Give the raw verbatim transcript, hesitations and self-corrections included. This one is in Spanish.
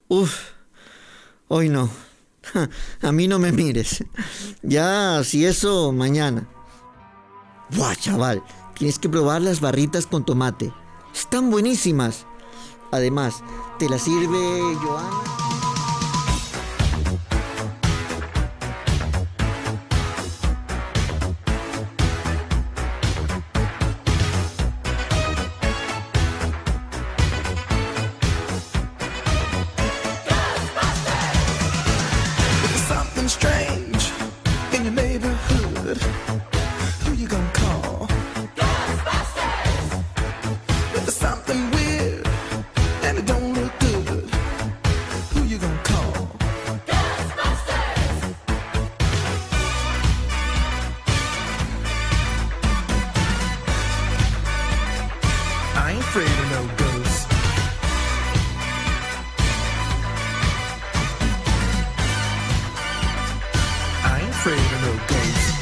Uf, hoy no. A mí no me mires. Ya, si eso, mañana. Buah, chaval, tienes que probar las barritas con tomate. Están buenísimas. Además, te las sirve Joana. Strange in your neighborhood. Who you gonna call? Ghostbusters! If there's something weird and it don't look good, who you gonna call? Ghostbusters! I ain't afraid of no ghosts. Afraid of no ghosts.